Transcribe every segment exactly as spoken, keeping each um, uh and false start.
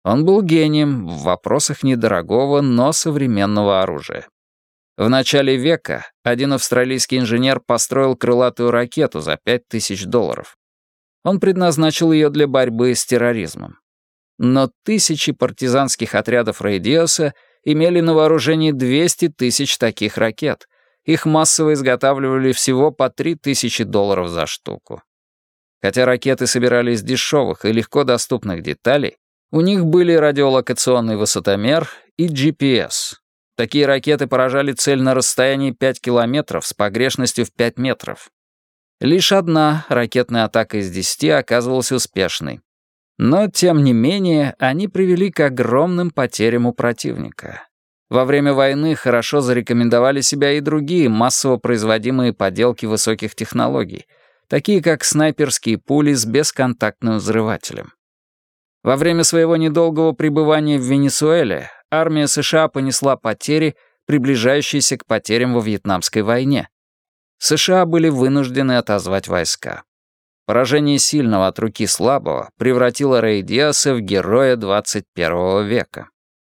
Он был гением в вопросах недорогого, но современного оружия. В начале века один австралийский инженер построил крылатую ракету за пять тысяч долларов. Он предназначил ее для борьбы с терроризмом. Но тысячи партизанских отрядов Рэй Диаса имели на вооружении двести тысяч таких ракет. Их массово изготавливали всего по три тысячи долларов за штуку. Хотя ракеты собирались из дешевых и легко доступных деталей, у них были радиолокационный высотомер и джи пи эс. Такие ракеты поражали цель на расстоянии пять километров с погрешностью в пять метров. Лишь одна ракетная атака из десяти оказывалась успешной. Но, тем не менее, они привели к огромным потерям у противника. Во время войны хорошо зарекомендовали себя и другие массово производимые поделки высоких технологий, такие как снайперские пули с бесконтактным взрывателем. Во время своего недолгого пребывания в Венесуэле армия США понесла потери, приближающиеся к потерям во Вьетнамской войне. США были вынуждены отозвать войска. Поражение сильного от руки слабого превратило Рэй Диаса в героя двадцать первого века.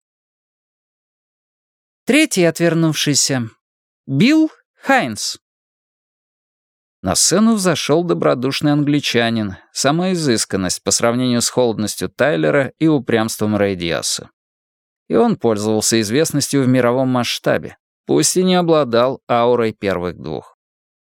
Третий отвернувшийся. Билл Хайнс. На сцену взошел добродушный англичанин, сама изысканность по сравнению с холодностью Тайлера и упрямством Рэй Диаса. И он пользовался известностью в мировом масштабе, пусть и не обладал аурой первых двух.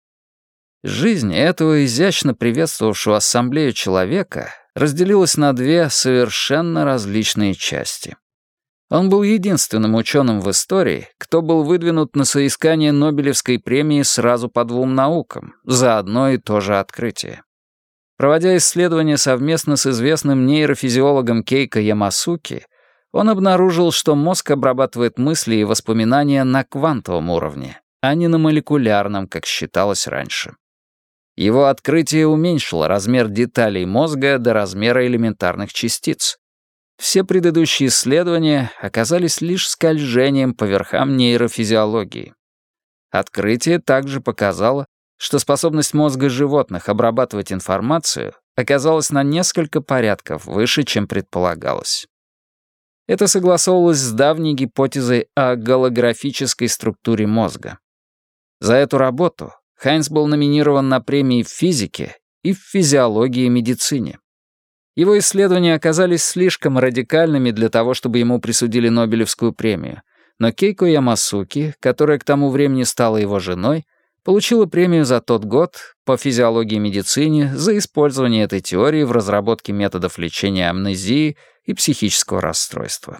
Жизнь этого изящно приветствовавшего ассамблею человека разделилась на две совершенно различные части. Он был единственным ученым в истории, кто был выдвинут на соискание Нобелевской премии сразу по двум наукам, за одно и то же открытие. Проводя исследования совместно с известным нейрофизиологом Кейко Ямасуки, он обнаружил, что мозг обрабатывает мысли и воспоминания на квантовом уровне, а не на молекулярном, как считалось раньше. Его открытие уменьшило размер деталей мозга до размера элементарных частиц. Все предыдущие исследования оказались лишь скольжением по верхам нейрофизиологии. Открытие также показало, что способность мозга животных обрабатывать информацию оказалась на несколько порядков выше, чем предполагалось. Это согласовывалось с давней гипотезой о голографической структуре мозга. За эту работу Хайнс был номинирован на премии в физике и в физиологии и медицине. Его исследования оказались слишком радикальными для того, чтобы ему присудили Нобелевскую премию, но Кейко Ямасуки, которая к тому времени стала его женой, получила премию за тот год по физиологии и медицине за использование этой теории в разработке методов лечения амнезии и психического расстройства.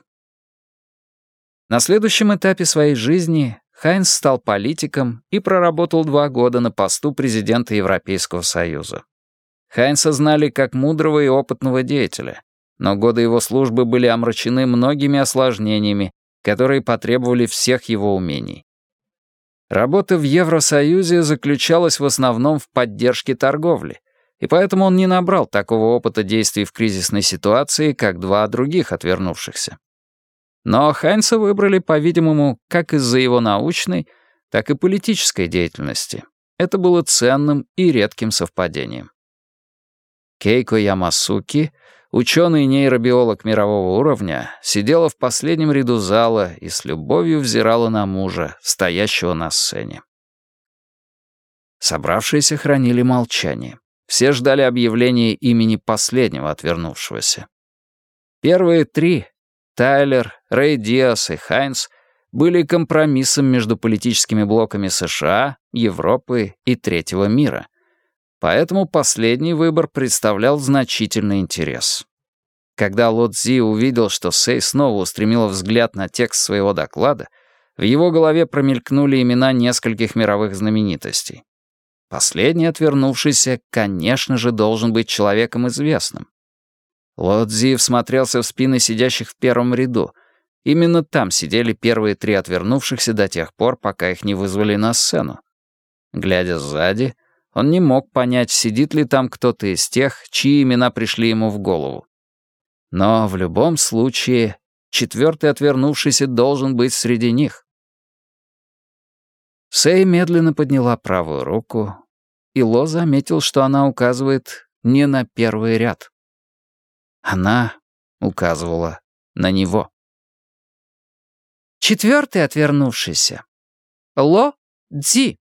На следующем этапе своей жизни Хайнс стал политиком и проработал два года на посту президента Европейского Союза. Хайнса знали как мудрого и опытного деятеля, но годы его службы были омрачены многими осложнениями, которые потребовали всех его умений. Работа в Евросоюзе заключалась в основном в поддержке торговли, и поэтому он не набрал такого опыта действий в кризисной ситуации, как два других отвернувшихся. Но Хайнса выбрали, по-видимому, как из-за его научной, так и политической деятельности. Это было ценным и редким совпадением. Кейко Ямасуки, ученый-нейробиолог мирового уровня, сидела в последнем ряду зала и с любовью взирала на мужа, стоящего на сцене. Собравшиеся хранили молчание. Все ждали объявления имени последнего отвернувшегося. Первые три — Тайлер, Рэй Диас и Хайнс — были компромиссом между политическими блоками США, Европы и Третьего мира. Поэтому последний выбор представлял значительный интерес. Когда Ло Цзи увидел, что Сэй снова устремила взгляд на текст своего доклада, в его голове промелькнули имена нескольких мировых знаменитостей. Последний отвернувшийся, конечно же, должен быть человеком известным. Ло Цзи всмотрелся в спины сидящих в первом ряду. Именно там сидели первые три отвернувшихся до тех пор, пока их не вызвали на сцену. Глядя сзади, он не мог понять, сидит ли там кто-то из тех, чьи имена пришли ему в голову. Но в любом случае, четвертый отвернувшийся должен быть среди них. Сэй медленно подняла правую руку, и Ло заметил, что она указывает не на первый ряд. Она указывала на него. Четвертый отвернувшийся. Ло Цзи.